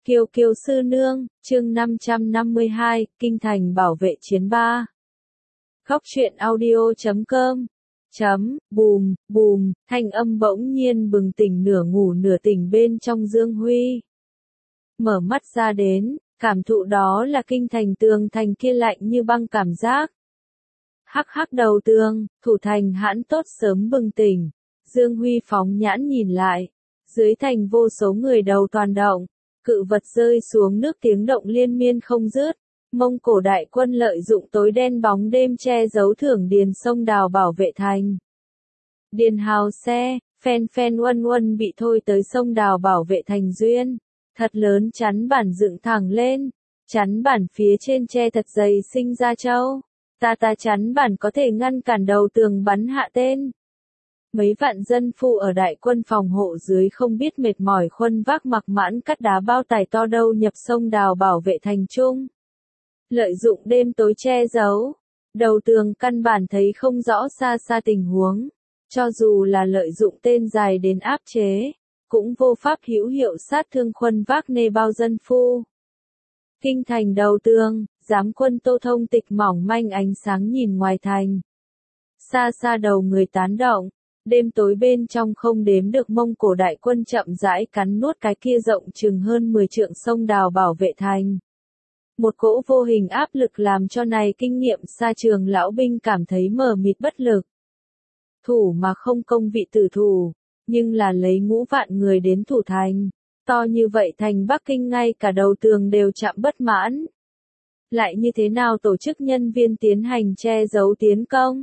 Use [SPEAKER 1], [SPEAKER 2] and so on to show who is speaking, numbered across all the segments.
[SPEAKER 1] Kiều Kiều sư nương, chương 552, Kinh thành bảo vệ chiến 3. Khóc chuyện audio.com Bùm, bùm, thanh âm bỗng nhiên bừng tỉnh nửa ngủ nửa tỉnh bên trong Dương Huy. Mở mắt ra đến, cảm thụ đó là kinh thành tường thành kia lạnh như băng cảm giác. Hắc hắc đầu tường, thủ thành hãn tốt sớm bừng tỉnh. Dương Huy phóng nhãn nhìn lại, dưới thành vô số người đầu toàn động. Cự vật rơi xuống nước tiếng động liên miên không dứt. Mông Cổ đại quân lợi dụng tối đen bóng đêm che giấu thưởng điền sông đào bảo vệ thành. Điền hào xe, phen phen uân uân bị thôi tới sông đào bảo vệ thành duyên. Thật lớn chắn bản dựng thẳng lên. Chắn bản phía trên che thật dày sinh ra châu. Ta chắn bản có thể ngăn cản đầu tường bắn hạ tên. Mấy vạn dân phu ở đại quân phòng hộ dưới không biết mệt mỏi khuân vác mặc mãn cắt đá bao tải to đâu nhập sông đào bảo vệ thành trung. Lợi dụng đêm tối che giấu, đầu tường căn bản thấy không rõ xa xa tình huống. Cho dù là lợi dụng tên dài đến áp chế, cũng vô pháp hữu hiệu sát thương khuân vác nê bao dân phu. Kinh thành đầu tường, giám quân Tô Thông tịch mỏng manh ánh sáng nhìn ngoài thành. Xa xa đầu người tán động. Đêm tối bên trong không đếm được Mông Cổ đại quân chậm rãi cắn nuốt cái kia rộng chừng hơn 10 trượng sông đào bảo vệ thành. Một cỗ vô hình áp lực làm cho này kinh nghiệm xa trường lão binh cảm thấy mờ mịt bất lực. Thủ mà không công vị tử thủ, nhưng là lấy ngũ vạn người đến thủ thành. To như vậy thành Bắc Kinh ngay cả đầu tường đều chạm bất mãn. Lại như thế nào tổ chức nhân viên tiến hành che giấu tiến công?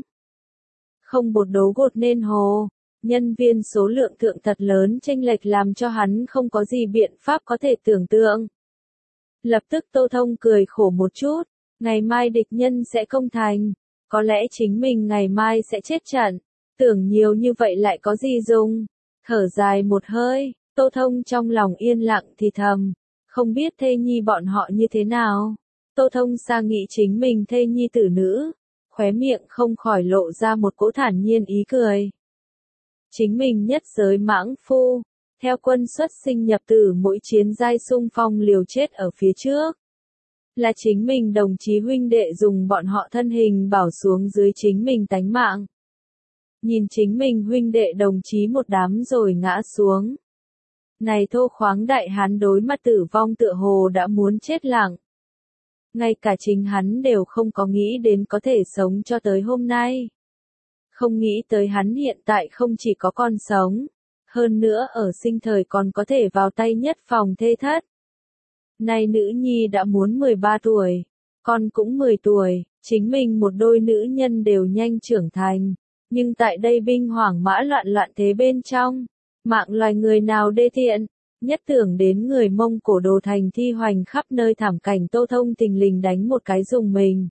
[SPEAKER 1] Không bột đấu gột nên hồ, nhân viên số lượng thượng thật lớn chênh lệch làm cho hắn không có gì biện pháp có thể tưởng tượng. Lập tức Tô Thông cười khổ một chút, ngày mai địch nhân sẽ công thành, có lẽ chính mình ngày mai sẽ chết trận, tưởng nhiều như vậy lại có gì dùng, thở dài một hơi, Tô Thông trong lòng yên lặng thì thầm, không biết thê nhi bọn họ như thế nào. Tô Thông xa nghĩ chính mình thê nhi tử nữ. Khóe miệng không khỏi lộ ra một cỗ thản nhiên ý cười. Chính mình nhất giới mãng phu, theo quân xuất sinh nhập tử mỗi chiến giai xung phong liều chết ở phía trước. Là chính mình đồng chí huynh đệ dùng bọn họ thân hình bảo xuống dưới chính mình tánh mạng. Nhìn chính mình huynh đệ đồng chí một đám rồi ngã xuống. Này thô khoáng đại hán đối mặt tử vong tựa hồ đã muốn chết lặng. Ngay cả chính hắn đều không có nghĩ đến có thể sống cho tới hôm nay. Không nghĩ tới hắn hiện tại không chỉ có con sống, hơn nữa ở sinh thời còn có thể vào tay nhất phòng thê thất. Nay nữ nhi đã muốn 13 tuổi, con cũng 10 tuổi, chính mình một đôi nữ nhân đều nhanh trưởng thành. Nhưng tại đây binh hoảng mã loạn loạn thế bên trong, mạng loài người nào đê tiện. Nhất tưởng đến người Mông Cổ đồ thành thi hoành khắp nơi thảm cảnh Tô Thông tình lình đánh một cái dùng mình.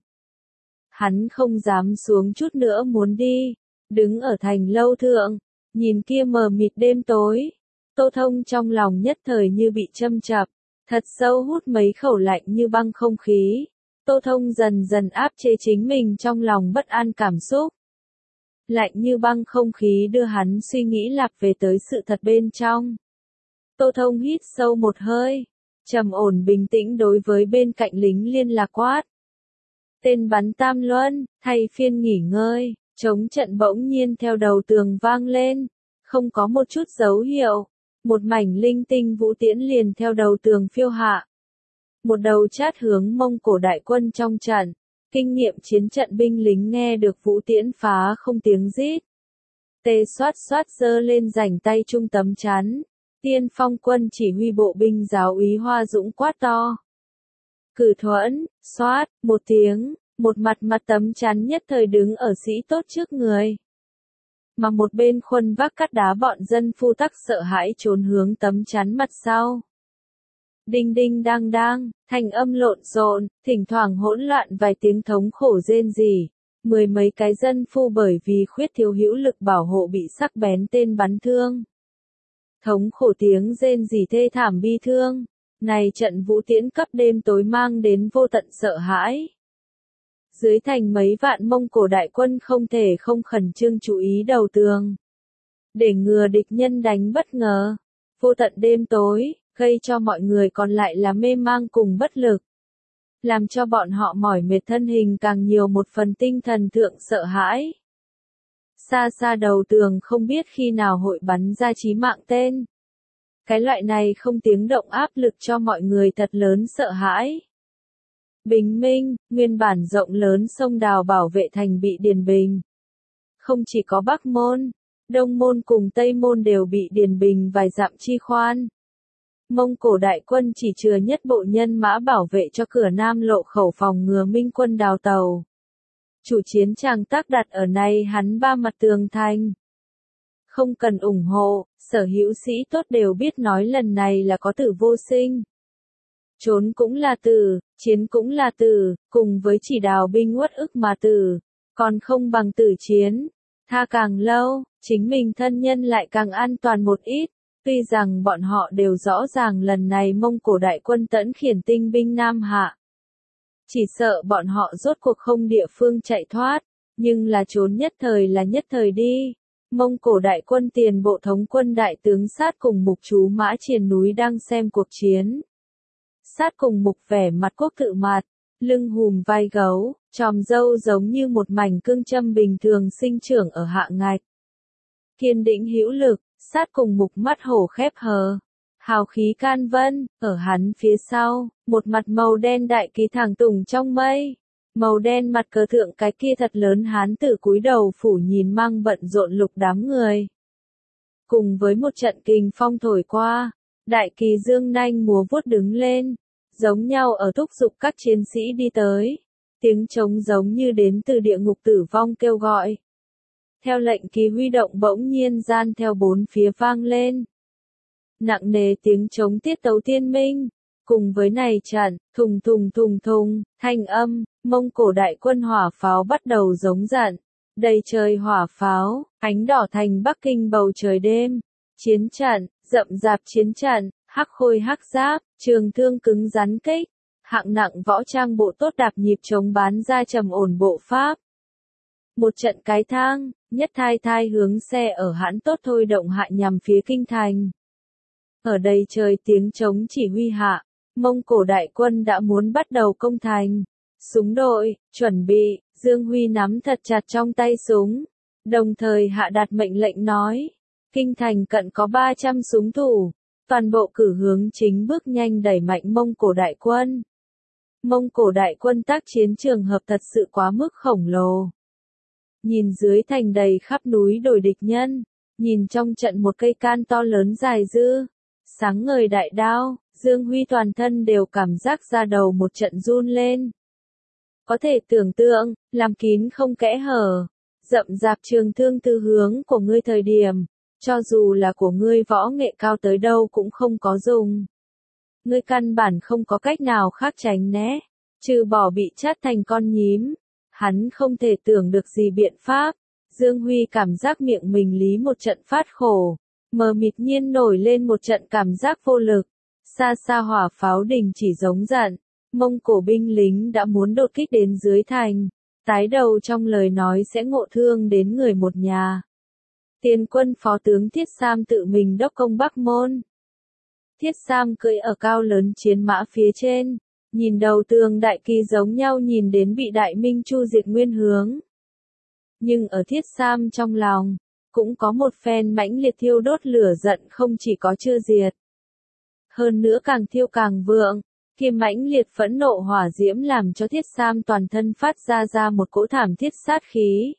[SPEAKER 1] Hắn không dám xuống chút nữa muốn đi, đứng ở thành lâu thượng, nhìn kia mờ mịt đêm tối. Tô Thông trong lòng nhất thời như bị châm chập, thật sâu hút mấy khẩu lạnh như băng không khí. Tô Thông dần dần áp chế chính mình trong lòng bất an cảm xúc. Lạnh như băng không khí đưa hắn suy nghĩ lạc về tới sự thật bên trong. Tô Thông hít sâu một hơi, trầm ổn bình tĩnh đối với bên cạnh lính liên lạc quát. Tên bắn tam luân, thay phiên nghỉ ngơi, chống trận bỗng nhiên theo đầu tường vang lên, không có một chút dấu hiệu, một mảnh linh tinh vũ tiễn liền theo đầu tường phiêu hạ. Một đầu chát hướng Mông Cổ đại quân trong trận, kinh nghiệm chiến trận binh lính nghe được vũ tiễn phá không tiếng rít. Tê xoát xoát giơ lên rảnh tay trung tấm chắn. Tiên phong quân chỉ huy bộ binh giáo úy Hoa Dũng quát to. Cử thuẫn, xoát, một tiếng, một mặt tấm chắn nhất thời đứng ở sĩ tốt trước người. Mà một bên khuân vác cắt đá bọn dân phu tắc sợ hãi trốn hướng tấm chắn mặt sau. Đinh đinh đang đang, thành âm lộn xộn, thỉnh thoảng hỗn loạn vài tiếng thống khổ rên rỉ. Mười mấy cái dân phu bởi vì khuyết thiếu hữu lực bảo hộ bị sắc bén tên bắn thương. Thống khổ tiếng rên rỉ thê thảm bi thương, này trận vũ tiễn cấp đêm tối mang đến vô tận sợ hãi. Dưới thành mấy vạn Mông Cổ đại quân không thể không khẩn trương chú ý đầu tường. Để ngừa địch nhân đánh bất ngờ, vô tận đêm tối, gây cho mọi người còn lại là mê mang cùng bất lực. Làm cho bọn họ mỏi mệt thân hình càng nhiều một phần tinh thần thượng sợ hãi. Xa xa đầu tường không biết khi nào hội bắn ra chí mạng tên. Cái loại này không tiếng động áp lực cho mọi người thật lớn sợ hãi. Bình Minh, nguyên bản rộng lớn sông đào bảo vệ thành bị điền bình. Không chỉ có Bắc Môn, Đông Môn cùng Tây Môn đều bị điền bình vài dặm chi khoan. Mông Cổ đại quân chỉ chừa nhất bộ nhân mã bảo vệ cho cửa Nam lộ khẩu phòng ngừa Minh quân đào tàu. Chủ chiến tràng tác đặt ở này hắn ba mặt tường thành. Không cần ủng hộ, sở hữu sĩ tốt đều biết nói lần này là có tử vô sinh. Trốn cũng là tử, chiến cũng là tử, cùng với chỉ đào binh uất ức mà tử, còn không bằng tử chiến. Tha càng lâu, chính mình thân nhân lại càng an toàn một ít. Tuy rằng bọn họ đều rõ ràng lần này Mông Cổ đại quân tẫn khiển tinh binh Nam Hạ. Chỉ sợ bọn họ rốt cuộc không địa phương chạy thoát, nhưng là trốn nhất thời là nhất thời đi. Mông Cổ đại quân tiền bộ thống quân đại tướng Sát cùng Mục trú mã triền núi đang xem cuộc chiến. Sát cùng Mục vẻ mặt quốc tự mặt, lưng hùm vai gấu, tròm râu giống như một mảnh cương châm bình thường sinh trưởng ở hạ ngạch. Kiên định hữu lực, Sát cùng Mục mắt hổ khép hờ. Hào khí can vân, ở hắn phía sau, một mặt màu đen đại kỳ thẳng tùng trong mây. Màu đen mặt cờ thượng cái kia thật lớn hán tử cúi đầu phủ nhìn mang bận rộn lục đám người. Cùng với một trận kình phong thổi qua, đại kỳ dương nanh múa vuốt đứng lên, giống nhau ở thúc giục các chiến sĩ đi tới. Tiếng trống giống như đến từ địa ngục tử vong kêu gọi. Theo lệnh kỳ huy động bỗng nhiên gian theo bốn phía vang lên. Nặng nề tiếng trống tiết tấu tiên minh, cùng với này trận, thùng thùng thùng thùng, thanh âm, Mông Cổ đại quân hỏa pháo bắt đầu giống giận, đầy trời hỏa pháo, ánh đỏ thành Bắc Kinh bầu trời đêm, chiến trận, rậm rạp chiến trận, hắc khôi hắc giáp, trường thương cứng rắn kích, hạng nặng võ trang bộ tốt đạp nhịp chống bán ra trầm ổn bộ pháp. Một trận cái thang, nhất thai thai hướng xe ở hãn tốt thôi động hạ nhằm phía kinh thành. Ở đây trời tiếng trống chỉ huy hạ, Mông Cổ đại quân đã muốn bắt đầu công thành. Súng đội, chuẩn bị, Dương Huy nắm thật chặt trong tay súng. Đồng thời hạ đạt mệnh lệnh nói, kinh thành cận có 300 súng thủ, toàn bộ cử hướng chính bước nhanh đẩy mạnh Mông Cổ đại quân. Mông Cổ đại quân tác chiến trường hợp thật sự quá mức khổng lồ. Nhìn dưới thành đầy khắp núi đồi địch nhân, nhìn trong trận một cây can to lớn dài dư, sáng ngời đại đao, Dương Huy toàn thân đều cảm giác da đầu một trận run lên. Có thể tưởng tượng, làm kín không kẽ hở, rậm rạp trường thương từ hướng của ngươi thời điểm, cho dù là của ngươi võ nghệ cao tới đâu cũng không có dùng. Ngươi căn bản không có cách nào khác tránh né, trừ bỏ bị chát thành con nhím. Hắn không thể tưởng được gì biện pháp. Dương Huy cảm giác miệng mình lý một trận phát khổ, mờ mịt nhiên nổi lên một trận cảm giác vô lực. Xa xa hỏa pháo đình chỉ giống giận, Mông Cổ binh lính đã muốn đột kích đến dưới thành, tái đầu trong lời nói sẽ ngộ thương đến người một nhà. Tiền quân phó tướng Thiết Sam tự mình đốc công Bắc Môn. Thiết Sam cưỡi ở cao lớn chiến mã phía trên, nhìn đầu tường đại kỳ giống nhau nhìn đến bị Đại Minh Chu diệt nguyên hướng. Nhưng ở Thiết Sam trong lòng, cũng có một phen mãnh liệt thiêu đốt lửa giận không chỉ có chưa diệt. Hơn nữa càng thiêu càng vượng, kia mãnh liệt phẫn nộ hỏa diễm làm cho Thiết Sam toàn thân phát ra một cỗ thảm thiết sát khí.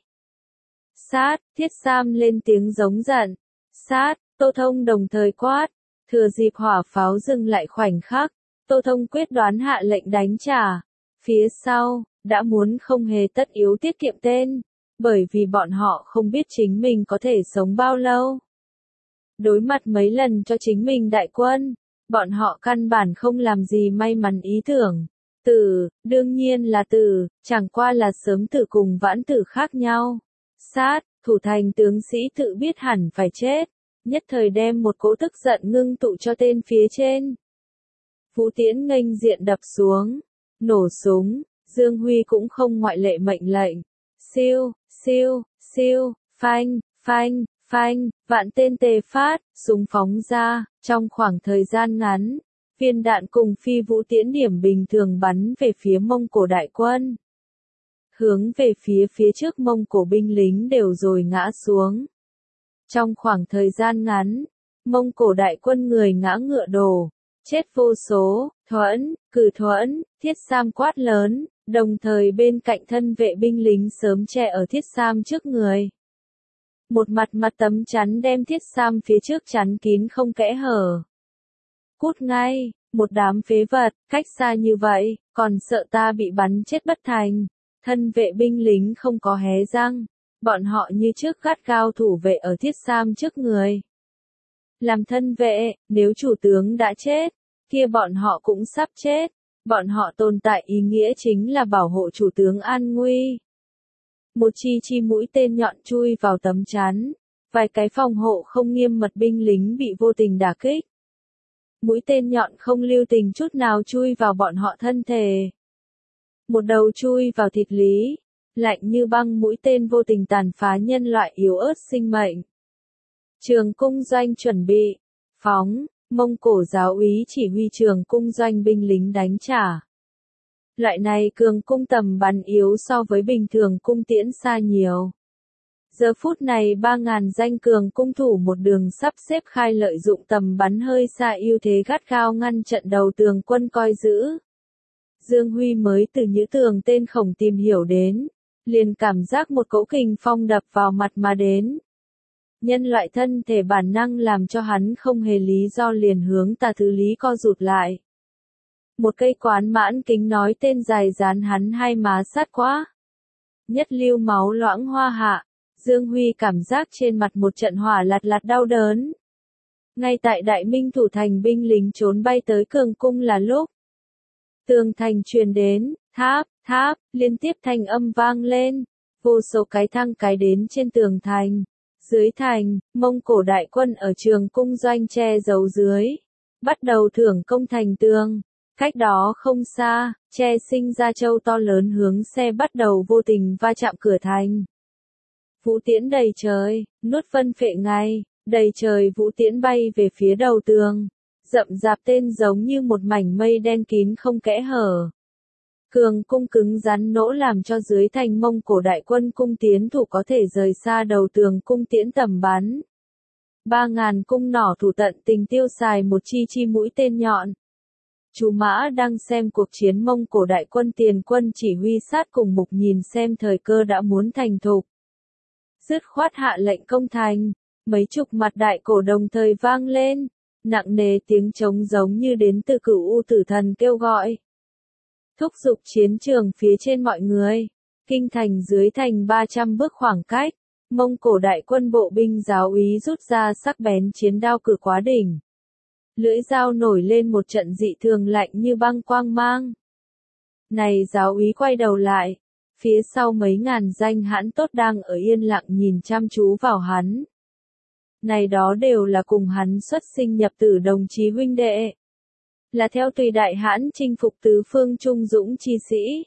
[SPEAKER 1] Sát, Thiết Sam lên tiếng giống giận. Sát, Tô Thông đồng thời quát, thừa dịp hỏa pháo dừng lại khoảnh khắc. Tô Thông quyết đoán hạ lệnh đánh trả. Phía sau, đã muốn không hề tất yếu tiết kiệm tên, bởi vì bọn họ không biết chính mình có thể sống bao lâu. Đối mặt mấy lần cho chính mình đại quân, bọn họ căn bản không làm gì may mắn ý tưởng. Tử, đương nhiên là tử, chẳng qua là sớm tử cùng vãn tử khác nhau. Sát, thủ thành tướng sĩ tự biết hẳn phải chết, nhất thời đem một cỗ tức giận ngưng tụ cho tên phía trên. Vũ tiễn nghênh diện đập xuống, nổ súng, Dương Huy cũng không ngoại lệ mệnh lệnh. Siêu, siêu, siêu, phanh, phanh, Phanh, vạn tên tề phát, súng phóng ra, trong khoảng thời gian ngắn, viên đạn cùng phi vũ tiễn điểm bình thường bắn về phía Mông Cổ đại quân. Hướng về phía trước Mông Cổ binh lính đều rồi ngã xuống. Trong khoảng thời gian ngắn, Mông Cổ đại quân người ngã ngựa đổ, chết vô số, cử thuẫn, Thiết Sam quát lớn, đồng thời bên cạnh thân vệ binh lính sớm che ở Thiết Sam trước người. Một mặt tấm chắn đem Thiết Sam phía trước chắn kín không kẽ hở. Cút ngay, một đám phế vật, cách xa như vậy, còn sợ ta bị bắn chết bất thành. Thân vệ binh lính không có hé răng, bọn họ như trước gắt gao thủ vệ ở Thiết Sam trước người. Làm thân vệ, nếu chủ tướng đã chết, kia bọn họ cũng sắp chết, bọn họ tồn tại ý nghĩa chính là bảo hộ chủ tướng an nguy. Một chi mũi tên nhọn chui vào tấm chắn, vài cái phòng hộ không nghiêm mật binh lính bị vô tình đả kích. Mũi tên nhọn không lưu tình chút nào chui vào bọn họ thân thể. Một đầu chui vào thịt lý, lạnh như băng mũi tên vô tình tàn phá nhân loại yếu ớt sinh mệnh. Trường cung doanh chuẩn bị, phóng, Mông Cổ giáo úy chỉ huy trường cung doanh binh lính đánh trả. Loại này cường cung tầm bắn yếu so với bình thường cung tiễn xa nhiều. Giờ phút này 3.000 danh cường cung thủ một đường sắp xếp khai lợi dụng tầm bắn hơi xa ưu thế gắt gao ngăn trận đầu tường quân coi giữ. Dương Huy mới từ những tường tên khổng tìm hiểu đến, liền cảm giác một cỗ kình phong đập vào mặt mà đến. Nhân loại thân thể bản năng làm cho hắn không hề lý do liền hướng tà thứ lý co rụt lại. Một cây quán mãn kính nói tên dài dán hắn hai má sát quá. Nhất lưu máu loãng hoa hạ, Dương Huy cảm giác trên mặt một trận hỏa lạt đau đớn. Ngay tại Đại Minh thủ thành binh lính trốn bay tới cường cung là lúc. Tường thành truyền đến, tháp, liên tiếp thanh âm vang lên, vô số cái thang cái đến trên tường thành. Dưới thành, Mông Cổ đại quân ở trường cung doanh che giấu dưới, bắt đầu thưởng công thành tường. Cách đó không xa, che sinh ra châu to lớn hướng xe bắt đầu vô tình va chạm cửa thành. Vũ tiễn đầy trời, nuốt vân phệ ngay, đầy trời vũ tiễn bay về phía đầu tường. Rậm rạp tên giống như một mảnh mây đen kín không kẽ hở. Cường cung cứng rắn nỗ làm cho dưới thành Mông Cổ đại quân cung tiến thủ có thể rời xa đầu tường cung tiễn tầm bắn. 3.000 cung nỏ thủ tận tình tiêu xài một chi mũi tên nhọn. Chú Mã đang xem cuộc chiến Mông Cổ đại quân tiền quân chỉ huy sát cùng mục nhìn xem thời cơ đã muốn thành thục. Dứt khoát hạ lệnh công thành, mấy chục mặt đại cổ đồng thời vang lên, nặng nề tiếng trống giống như đến từ Cửu U Tử Thần kêu gọi. Thúc giục chiến trường phía trên mọi người, kinh thành dưới thành 300 bước khoảng cách, Mông Cổ đại quân bộ binh giáo úy rút ra sắc bén chiến đao cử quá đỉnh. Lưỡi dao nổi lên một trận dị thường lạnh như băng quang mang. Này giáo úy quay đầu lại, phía sau mấy ngàn danh hãn tốt đang ở yên lặng nhìn chăm chú vào hắn. Này đó đều là cùng hắn xuất sinh nhập tử đồng chí huynh đệ. Là theo tùy đại hãn chinh phục tứ phương trung dũng chi sĩ.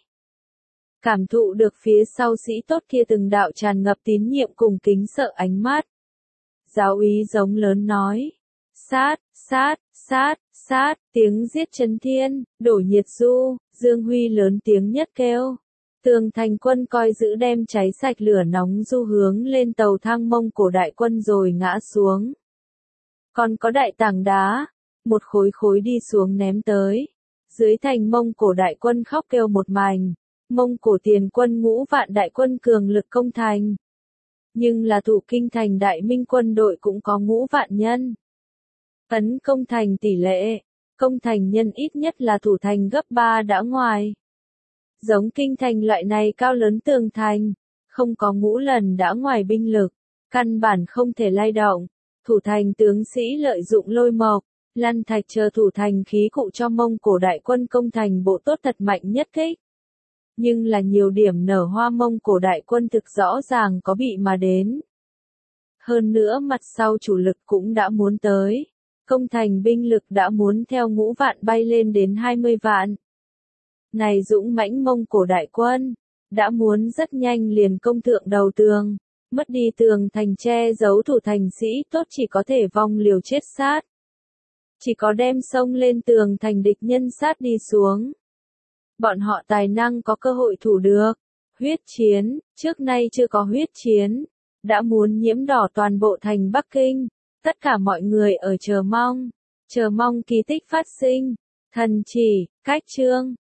[SPEAKER 1] Cảm thụ được phía sau sĩ tốt kia từng đạo tràn ngập tín nhiệm cùng kính sợ ánh mắt. Giáo úy giống lớn nói. Sát, tiếng giết chấn thiên, đổ nhiệt du, Dương Huy lớn tiếng nhất kêu. Tường thành quân coi giữ đem cháy sạch lửa nóng du hướng lên tàu thang Mông Cổ đại quân rồi ngã xuống. Còn có đại tảng đá, một khối đi xuống ném tới. Dưới thành Mông Cổ đại quân khóc kêu một mảnh, Mông Cổ tiền quân ngũ vạn đại quân cường lực công thành. Nhưng là thủ kinh thành Đại Minh quân đội cũng có ngũ vạn nhân. Tấn công thành tỷ lệ, công thành nhân ít nhất là thủ thành gấp 3 đã ngoài. Giống kinh thành loại này cao lớn tường thành, không có ngũ lần đã ngoài binh lực, căn bản không thể lay động. Thủ thành tướng sĩ lợi dụng lôi mộc, lăn thạch chờ thủ thành khí cụ cho Mông Cổ đại quân công thành bộ tốt thật mạnh nhất kích. Nhưng là nhiều điểm nở hoa Mông Cổ đại quân thực rõ ràng có bị mà đến. Hơn nữa mặt sau chủ lực cũng đã muốn tới. Công thành binh lực đã muốn theo ngũ vạn bay lên đến 20 vạn. Này dũng mãnh Mông Cổ đại quân, đã muốn rất nhanh liền công thượng đầu tường. mất đi tường thành che giấu thủ thành sĩ tốt chỉ có thể vong liều chết sát. Chỉ có đem sông lên tường thành địch nhân sát đi xuống. Bọn họ tài năng có cơ hội thủ được. Huyết chiến, trước nay chưa có huyết chiến, đã muốn nhiễm đỏ toàn bộ thành Bắc Kinh. Tất cả mọi người ở chờ mong kỳ tích phát sinh. Thần chỉ, cách chương.